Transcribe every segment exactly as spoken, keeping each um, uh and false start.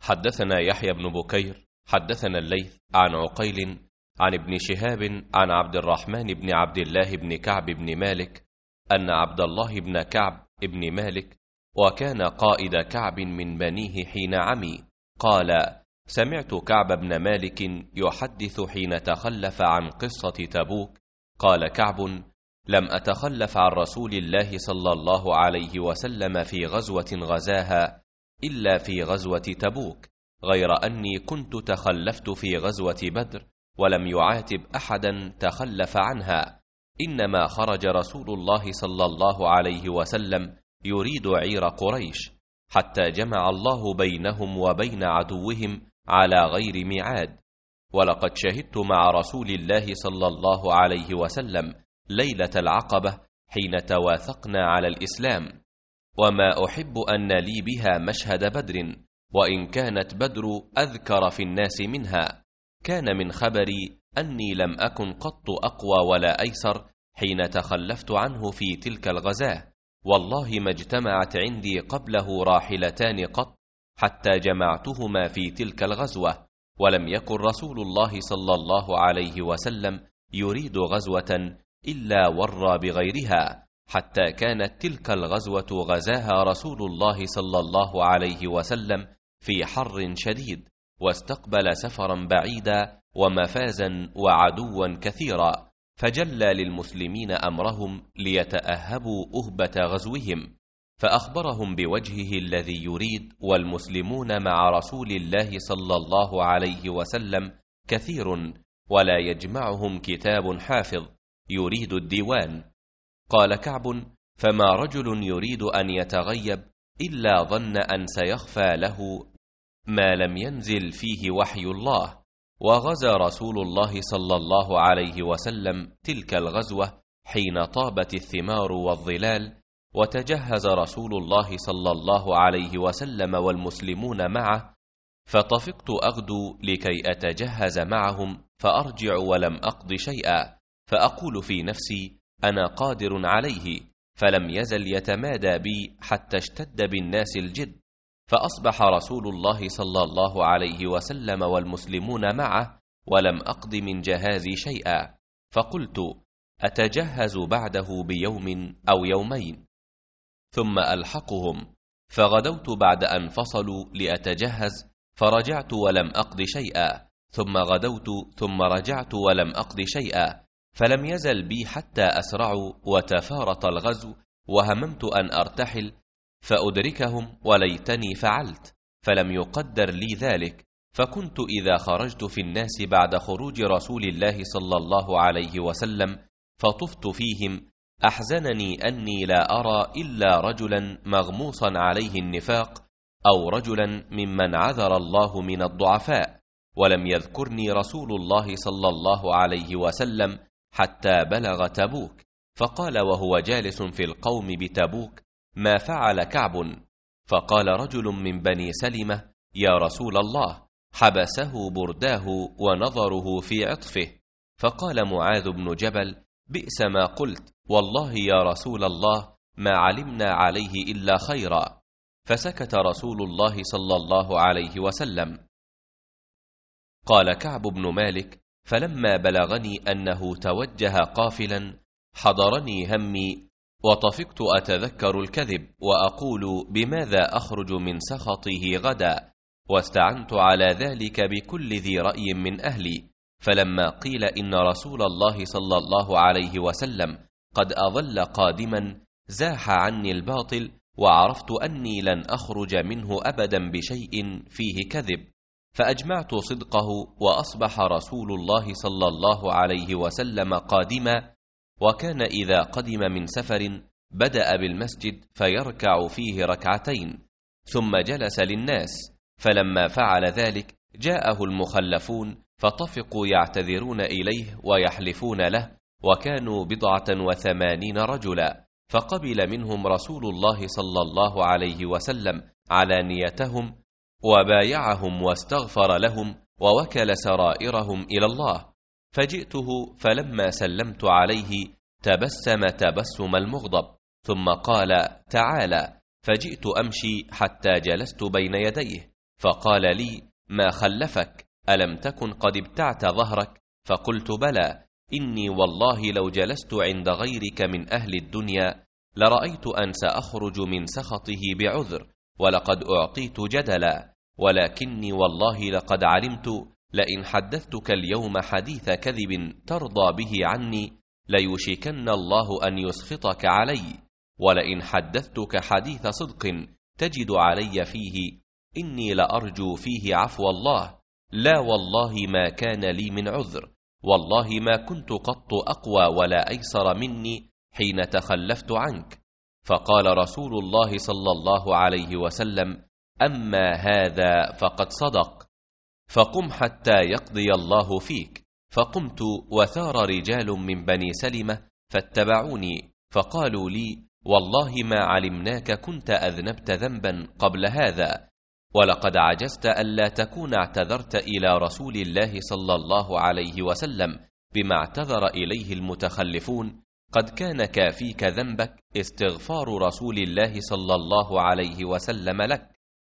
حدثنا يحيى بن بكير حدثنا الليث عن عقيل عن ابن شهاب عن عبد الرحمن بن عبد الله بن كعب بن مالك أن عبد الله بن كعب بن مالك، وكان قائد كعب من بنيه حين عمي، قال: سمعت كعب بن مالك يحدث حين تخلف عن قصة تبوك، قال كعب: لم أتخلف عن رسول الله صلى الله عليه وسلم في غزوة غزاها إلا في غزوة تبوك، غير أني كنت تخلفت في غزوة بدر ولم يعاتب أحدا تخلف عنها، إنما خرج رسول الله صلى الله عليه وسلم يريد عير قريش، حتى جمع الله بينهم وبين عدوهم على غير ميعاد. ولقد شهدت مع رسول الله صلى الله عليه وسلم ليلة العقبة حين تواثقنا على الإسلام، وما أحب أن لي بها مشهد بدر، وإن كانت بدر أذكر في الناس منها. كان من خبري أني لم أكن قط أقوى ولا أيسر حين تخلفت عنه في تلك الغزاة، والله ما اجتمعت عندي قبله راحلتان قط حتى جمعتهما في تلك الغزوة، ولم يكن رسول الله صلى الله عليه وسلم يريد غزوة إلا ورى بغيرها، حتى كانت تلك الغزوة غزاها رسول الله صلى الله عليه وسلم في حر شديد، واستقبل سفرا بعيدا ومفازا وعدوا كثيرا، فجلى للمسلمين أمرهم ليتأهبوا أهبة غزوهم، فأخبرهم بوجهه الذي يريد، والمسلمون مع رسول الله صلى الله عليه وسلم كثير، ولا يجمعهم كتاب حافظ يريد الديوان. قال كعب: فما رجل يريد أن يتغيب إلا ظن أن سيخفى له ما لم ينزل فيه وحي الله. وغزا رسول الله صلى الله عليه وسلم تلك الغزوة حين طابت الثمار والظلال، وتجهز رسول الله صلى الله عليه وسلم والمسلمون معه، فطفقت أغدو لكي أتجهز معهم فأرجع ولم أقض شيئا، فأقول في نفسي: أنا قادر عليه، فلم يزل يتمادى بي حتى اشتد بالناس الجد، فأصبح رسول الله صلى الله عليه وسلم والمسلمون معه ولم أقض من جهازي شيئا، فقلت: أتجهز بعده بيوم أو يومين ثم ألحقهم، فغدوت بعد أن فصلوا لأتجهز، فرجعت ولم أقض شيئا، ثم غدوت ثم رجعت ولم أقض شيئا، فلم يزل بي حتى أسرعوا وتفارط الغزو، وهممت أن أرتحل فأدركهم، وليتني فعلت، فلم يقدر لي ذلك، فكنت إذا خرجت في الناس بعد خروج رسول الله صلى الله عليه وسلم فطفت فيهم، أحزنني أني لا أرى إلا رجلا مغموصا عليه النفاق، أو رجلا ممن عذر الله من الضعفاء، ولم يذكرني رسول الله صلى الله عليه وسلم حتى بلغ تبوك، فقال وهو جالس في القوم بتبوك: ما فعل كعب؟ فقال رجل من بني سلمة: يا رسول الله، حبسه برداه ونظره في عطفه. فقال معاذ بن جبل: بئس ما قلت، والله يا رسول الله ما علمنا عليه إلا خيرا. فسكت رسول الله صلى الله عليه وسلم. قال كعب بن مالك: فلما بلغني أنه توجه قافلا حضرني همي، وطفقت أتذكر الكذب وأقول: بماذا أخرج من سخطه غدا؟ واستعنت على ذلك بكل ذي رأي من أهلي، فلما قيل إن رسول الله صلى الله عليه وسلم قد أظل قادما زاح عني الباطل، وعرفت أني لن أخرج منه أبدا بشيء فيه كذب، فأجمعت صدقه، وأصبح رسول الله صلى الله عليه وسلم قادما، وكان إذا قدم من سفر بدأ بالمسجد فيركع فيه ركعتين، ثم جلس للناس، فلما فعل ذلك جاءه المخلفون فطفقوا يعتذرون إليه ويحلفون له، وكانوا بضعة وثمانين رجلا، فقبل منهم رسول الله صلى الله عليه وسلم علانيتهم وبايعهم واستغفر لهم، ووكل سرائرهم إلى الله. فجئته فلما سلمت عليه تبسم تبسم المغضب، ثم قال: تعالى. فجئت أمشي حتى جلست بين يديه، فقال لي: ما خلفك؟ ألم تكن قد ابتعت ظهرك؟ فقلت: بلى، إني والله لو جلست عند غيرك من أهل الدنيا لرأيت أن سأخرج من سخطه بعذر، ولقد أعطيت جدلا، ولكني والله لقد علمت لئن حدثتك اليوم حديث كذب ترضى به عني ليوشكن الله أن يسخطك علي، ولئن حدثتك حديث صدق تجد علي فيه إني لأرجو فيه عفو الله. لا والله ما كان لي من عذر، والله ما كنت قط أقوى ولا أيسر مني حين تخلفت عنك. فقال رسول الله صلى الله عليه وسلم: أما هذا فقد صدق، فقم حتى يقضي الله فيك. فقمت وثار رجال من بني سلمة فاتبعوني، فقالوا لي: والله ما علمناك كنت أذنبت ذنبا قبل هذا، ولقد عجزت ألا تكون اعتذرت إلى رسول الله صلى الله عليه وسلم بما اعتذر إليه المتخلفون، قد كان كافيك ذنبك استغفار رسول الله صلى الله عليه وسلم لك.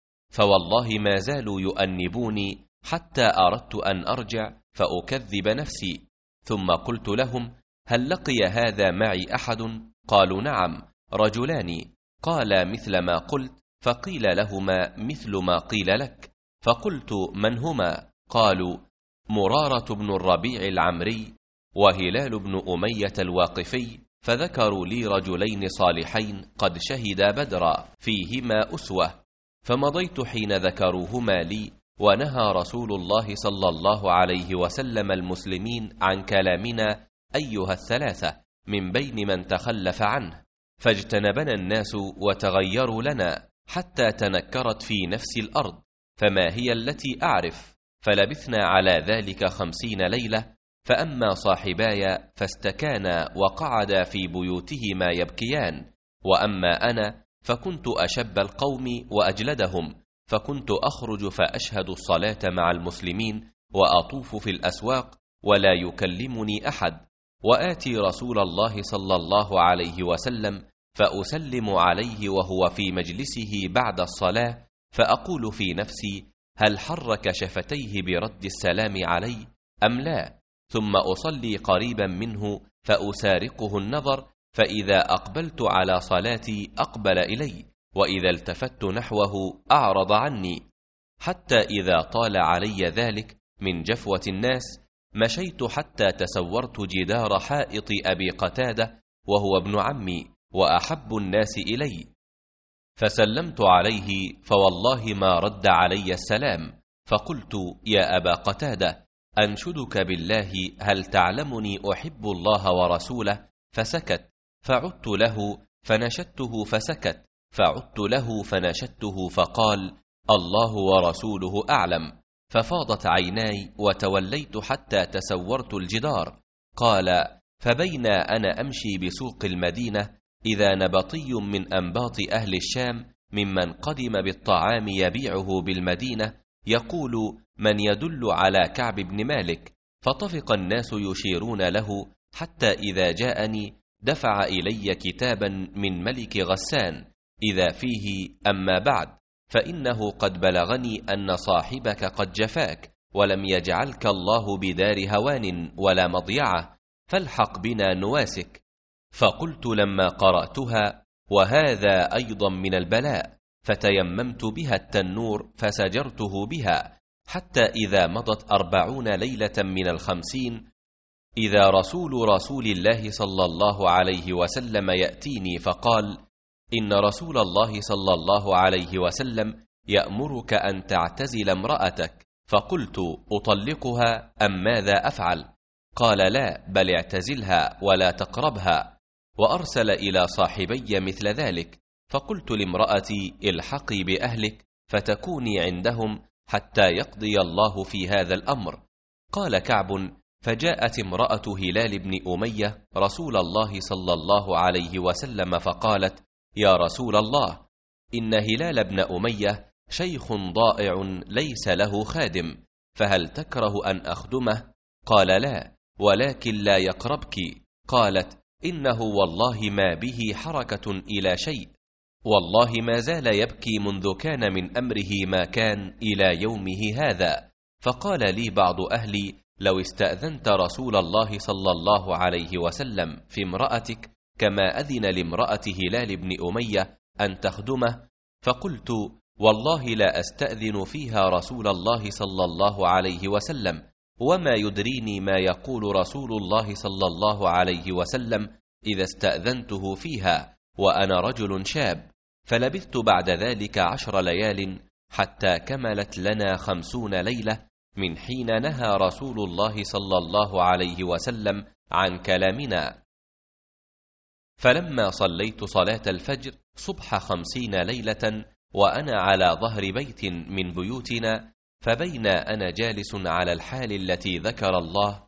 فوالله ما زالوا يؤنبوني حتى أردت أن أرجع فأكذب نفسي، ثم قلت لهم: هل لقي هذا معي أحد؟ قالوا: نعم، رجلان. قال: مثل ما قلت؟ فقيل لهما مثل ما قيل لك. فقلت: من هما؟ قالوا: مرارة بن الربيع العمري وهلال بن أمية الواقفي. فذكروا لي رجلين صالحين قد شهدا بدرا فيهما أسوة، فمضيت حين ذكروهما لي، ونهى رسول الله صلى الله عليه وسلم المسلمين عن كلامنا أيها الثلاثة من بين من تخلف عنه، فاجتنبنا الناس وتغيروا لنا حتى تنكرت في نفس الأرض، فما هي التي أعرف؟ فلبثنا على ذلك خمسين ليلة. فأما صاحباي فاستكانا وقعدا في بيوتهما يبكيان، وأما أنا فكنت أشب القوم وأجلدهم، فكنت أخرج فأشهد الصلاة مع المسلمين وأطوف في الأسواق ولا يكلمني أحد، وآتي رسول الله صلى الله عليه وسلم فأسلم عليه وهو في مجلسه بعد الصلاة، فأقول في نفسي: هل حرك شفتيه برد السلام علي أم لا؟ ثم أصلي قريبا منه فأسارقه النظر، فإذا أقبلت على صلاتي أقبل إلي، وإذا التفت نحوه أعرض عني، حتى إذا طال علي ذلك من جفوة الناس مشيت حتى تسورت جدار حائط أبي قتادة وهو ابن عمي وأحب الناس إلي، فسلمت عليه فوالله ما رد علي السلام. فقلت: يا أبا قتادة، أنشدك بالله هل تعلمني أحب الله ورسوله؟ فسكت، فعدت له فنشدته فسكت، فعدت له فنشدته فقال: الله ورسوله أعلم. ففاضت عيناي وتوليت حتى تسورت الجدار. قال: فبينا أنا أمشي بسوق المدينة إذا نبطي من أنباط أهل الشام ممن قدم بالطعام يبيعه بالمدينة يقول: من يدل على كعب بن مالك؟ فطفق الناس يشيرون له حتى إذا جاءني دفع إلي كتابا من ملك غسان إذا فيه: أما بعد، فإنه قد بلغني أن صاحبك قد جفاك ولم يجعلك الله بدار هوان ولا مضيعة، فالحق بنا نواسك. فقلت لما قرأتها: وهذا أيضا من البلاء، فتيممت بها التنور فسجرته بها، حتى إذا مضت أربعون ليلة من الخمسين إذا رسول رسول الله صلى الله عليه وسلم يأتيني فقال: إن رسول الله صلى الله عليه وسلم يأمرك أن تعتزل امرأتك. فقلت: أطلقها أم ماذا أفعل؟ قال: لا، بل اعتزلها ولا تقربها. وأرسل إلى صاحبي مثل ذلك. فقلت لامرأتي: الحقي بأهلك فتكوني عندهم حتى يقضي الله في هذا الأمر. قال كعب: فجاءت امرأة هلال بن أمية رسول الله صلى الله عليه وسلم فقالت: يا رسول الله، إن هلال بن أمية شيخ ضائع ليس له خادم، فهل تكره أن أخدمه؟ قال: لا، ولكن لا يقربك. قالت: إنه والله ما به حركة إلى شيء، والله ما زال يبكي منذ كان من أمره ما كان إلى يومه هذا. فقال لي بعض أهلي: لو استأذنت رسول الله صلى الله عليه وسلم في امرأتك كما أذن لامرأة هلال بن أمية أن تخدمه، فقلت: والله لا أستأذن فيها رسول الله صلى الله عليه وسلم، وما يدريني ما يقول رسول الله صلى الله عليه وسلم إذا استأذنته فيها وأنا رجل شاب. فلبثت بعد ذلك عشر ليال حتى كملت لنا خمسون ليلة من حين نهى رسول الله صلى الله عليه وسلم عن كلامنا. فلما صليت صلاة الفجر صبح خمسين ليلة وأنا على ظهر بيت من بيوتنا، فبين أنا جالس على الحال التي ذكر الله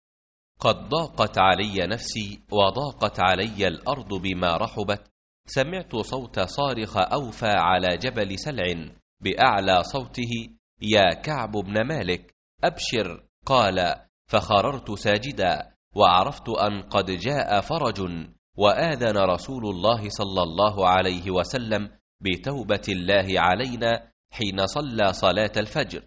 قد ضاقت علي نفسي وضاقت علي الأرض بما رحبت، سمعت صوت صارخ أوفى على جبل سلع بأعلى صوته: يا كعب بن مالك أبشر. قال: فخررت ساجدا، وعرفت أن قد جاء فرج، وآذن رسول الله صلى الله عليه وسلم بتوبة الله علينا حين صلى صلاة الفجر.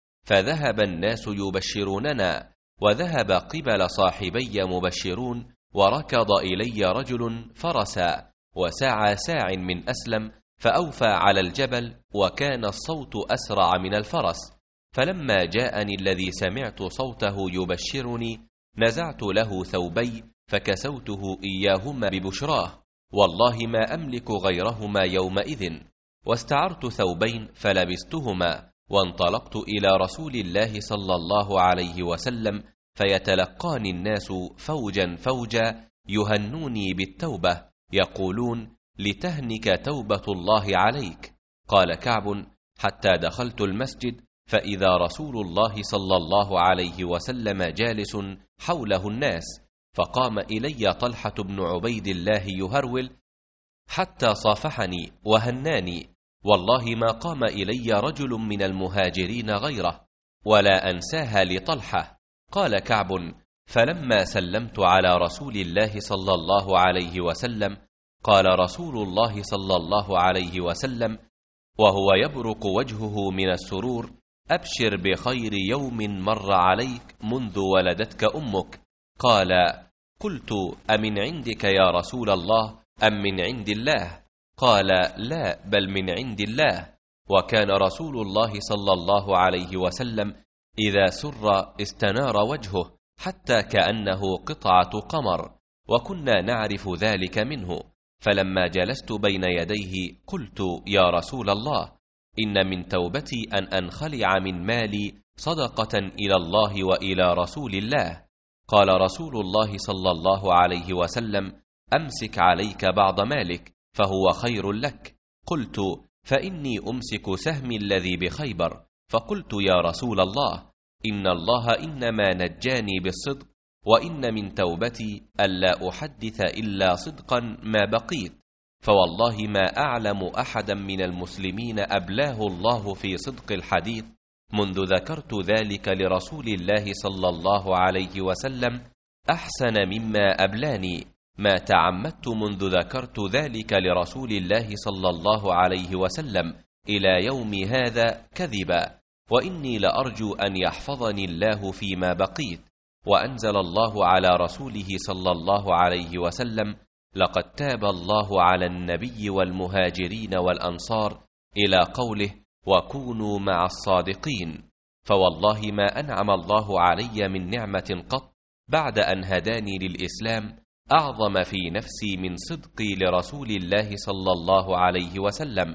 فذهب الناس يبشروننا، وذهب قبل صاحبي مبشرون، وركض إلي رجل فرسا وسعى ساع من أسلم فأوفى على الجبل، وكان الصوت أسرع من الفرس. فلما جاءني الذي سمعت صوته يبشرني نزعت له ثوبي فكسوته إياهما ببشراه، والله ما أملك غيرهما يومئذ، واستعرت ثوبين فلبستهما، وانطلقت إلى رسول الله صلى الله عليه وسلم، فيتلقاني الناس فوجا فوجا يهنوني بالتوبة، يقولون: لتهنك توبة الله عليك. قال كعب: حتى دخلت المسجد فإذا رسول الله صلى الله عليه وسلم جالس حوله الناس، فقام إلي طلحة بن عبيد الله يهرول حتى صافحني وهناني، والله ما قام إلي رجل من المهاجرين غيره، ولا أنساها لطلحة. قال كعب: فلما سلمت على رسول الله صلى الله عليه وسلم قال رسول الله صلى الله عليه وسلم وهو يبرق وجهه من السرور: أبشر بخير يوم مر عليك منذ ولدتك أمك. قال: قلت: أمن عندك يا رسول الله أم من عند الله؟ قال: لا، بل من عند الله. وكان رسول الله صلى الله عليه وسلم إذا سر استنار وجهه حتى كأنه قطعة قمر، وكنا نعرف ذلك منه. فلما جلست بين يديه قلت: يا رسول الله، إن من توبتي أن أنخلع من مالي صدقة إلى الله وإلى رسول الله. قال رسول الله صلى الله عليه وسلم: أمسك عليك بعض مالك فهو خير لك. قلت: فإني أمسك سهمي الذي بخيبر. فقلت: يا رسول الله، إن الله إنما نجاني بالصدق، وإن من توبتي ألا أحدث إلا صدقا ما بقيت، فوالله ما أعلم أحدا من المسلمين أبلاه الله في صدق الحديث منذ ذكرت ذلك لرسول الله صلى الله عليه وسلم أحسن مما أبلاني، ما تعمدت منذ ذكرت ذلك لرسول الله صلى الله عليه وسلم إلى يوم هذا كذبا، وإني لأرجو أن يحفظني الله فيما بقيت. وأنزل الله على رسوله صلى الله عليه وسلم: لقد تاب الله على النبي والمهاجرين والأنصار، إلى قوله: وكونوا مع الصادقين. فوالله ما أنعم الله علي من نعمة قط بعد أن هداني للإسلام أعظم في نفسي من صدقي لرسول الله صلى الله عليه وسلم،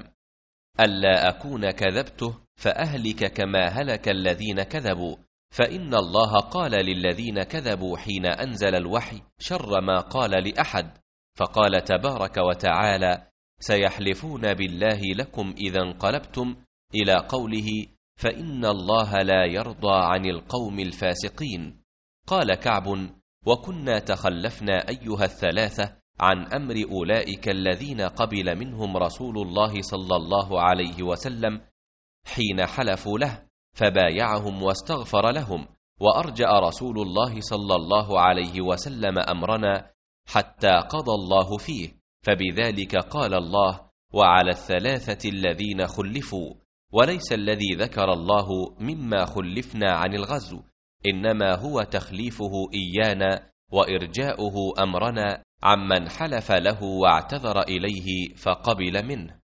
ألا أكون كذبته فأهلك كما هلك الذين كذبوا. فإن الله قال للذين كذبوا حين أنزل الوحي شر ما قال لأحد، فقال تبارك وتعالى: سيحلفون بالله لكم إذا انقلبتم، إلى قوله: فإن الله لا يرضى عن القوم الفاسقين. قال كعب: وكنا تخلفنا أيها الثلاثة عن أمر أولئك الذين قبل منهم رسول الله صلى الله عليه وسلم حين حلفوا له، فبايعهم واستغفر لهم، وأرجأ رسول الله صلى الله عليه وسلم أمرنا حتى قضى الله فيه، فبذلك قال الله: وعلى الثلاثة الذين خلفوا، وليس الذي ذكر الله مما خلفنا عن الغزو، إنما هو تخليفه إيانا وإرجاؤه أمرنا عمن حلف له واعتذر إليه فقبل منه.